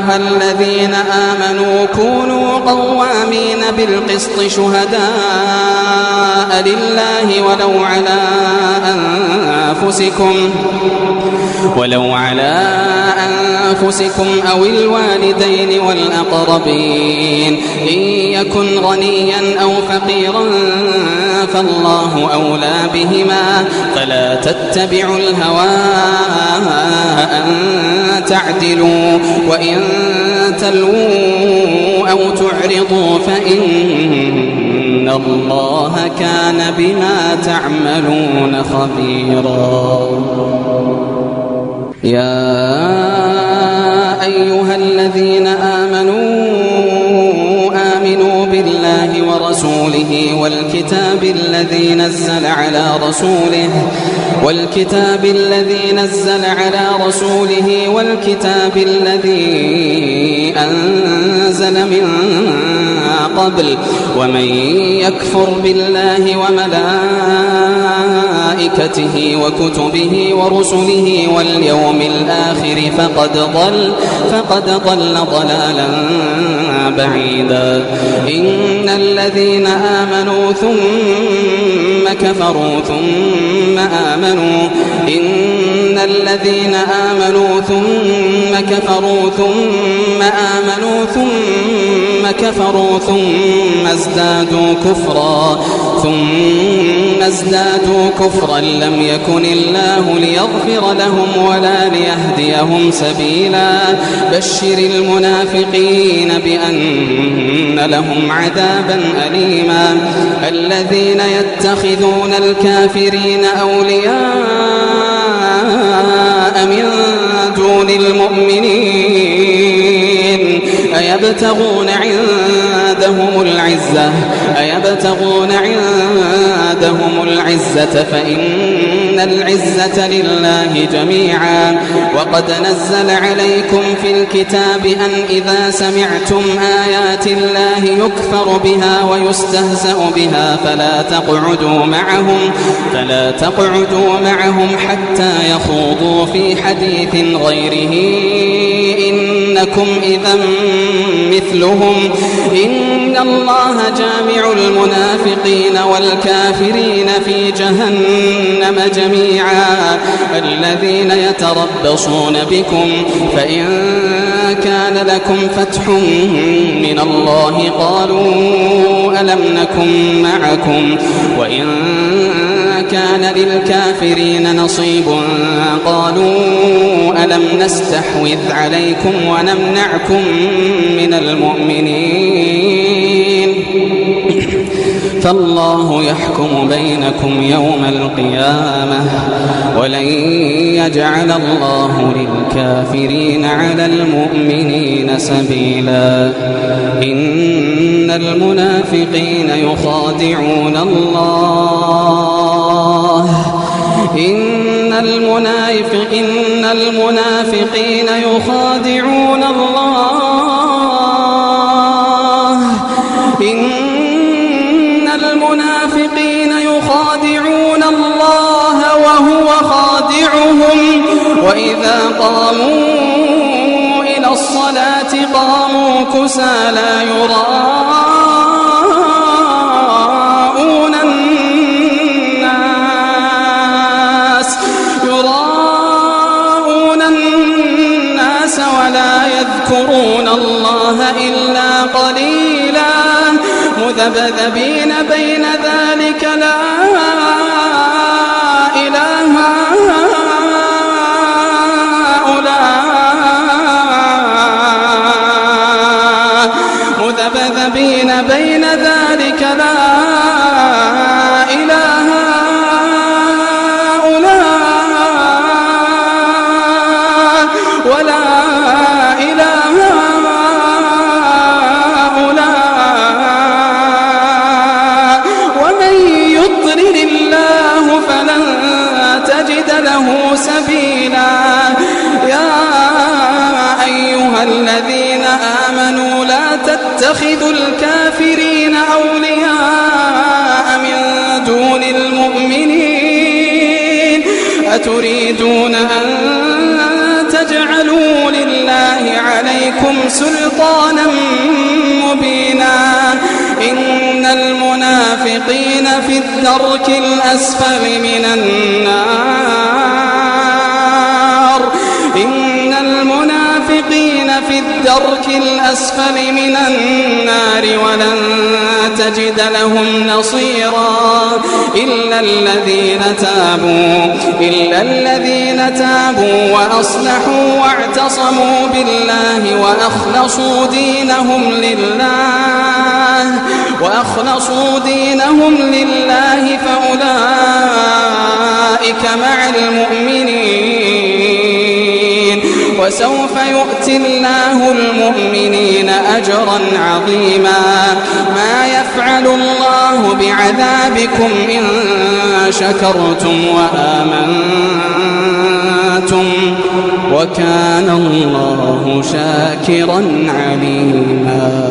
أيها الذين آمنوا كونوا قوامين بالقسط شهداء لله ولو على أنفسكم أو الوالدين والأقربين إن يكن غنيا أو فقيرا فالله أولى بهما فلا تتبعوا الهوى أن تعدلوا وإن تلووا أو تعرضوا فإن الله كان بما تعملون خبيرا. يا أيها الذين آمنوا بالله ورسوله والكتاب الذي نزل على رسوله والكتاب الذي أنزل من قبل ومن يكفر بالله وملائكته وكتبه ورسله واليوم الآخر فقد ضل ضلالا بعيدا. إن الذين آمنوا ثم كفروا ثم آمنوا ثم ازدادوا كفرا لم يكن الله ليغفر لهم ولا ليهديهم سبيلا. بشر المنافقين بأن لهم عذابا أليما. الذين يتخذون الكافرين أولياء من دون المؤمنين أيبتغون عندهم العزة فإن العزة لله جميعا. وقد نزل عليكم في الكتاب أن إذا سمعتم آيات الله يكفر بها ويستهزأ بها فلا تقعدوا معهم حتى يخوضوا في حديث غيره إنكم إذا مثلهم. إن الله جامع المنافقين والكافرين في جهنم جميعا. الذين يتربصون بكم فإن كان لكم فتح من الله قالوا ألم نكن معكم وإن كان للكافرين نصيب قالوا ألم نستحوذ عليكم ونمنعكم من المؤمنين فالله يحكم بينكم يوم القيامة ولن يجعل الله للكافرين على المؤمنين سبيلا. إن المنافقين يخادعون الله إن المنافقين يخادعون الله وهو خادعهم وإذا قاموا إلى الصلاة قاموا كسالى يراءون الناس ولا يذكرون الله إلا قليلا. مذبذبين بين ذلك لا إله هؤلاء مذبذبين بين ذلك لا إله هؤلاء ولا إله هؤلاء ومن يضلل الله فلن تجد له سبيلا. يا أيها الذين آمنوا لا تتخذوا الكافرين أولياء من دون المؤمنين أتريدون أن تجعلوا لله عليكم سلطانا مبينا إن المنافقين في الدرك الأسفل من النار إن المنافقين في الدرك الأسفل من النار ولن تجد لهم نصيرا إلا الذين تابوا وأصلحوا واعتصموا بالله وأخلصوا دينهم لله فأولئك مع المؤمنين وسوف يؤتي الله المؤمنين أجرا عظيما ما يفعل الله بعذابكم إن شكرتم وآمنتم وكان الله شاكرا عليما.